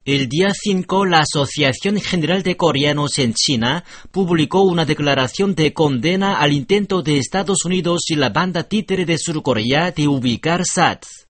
El día 5, la Asociación General de Coreanos en China publicó una declaración de condena al intento de Estados Unidos y la banda títere de Surcorea de ubicar SAT.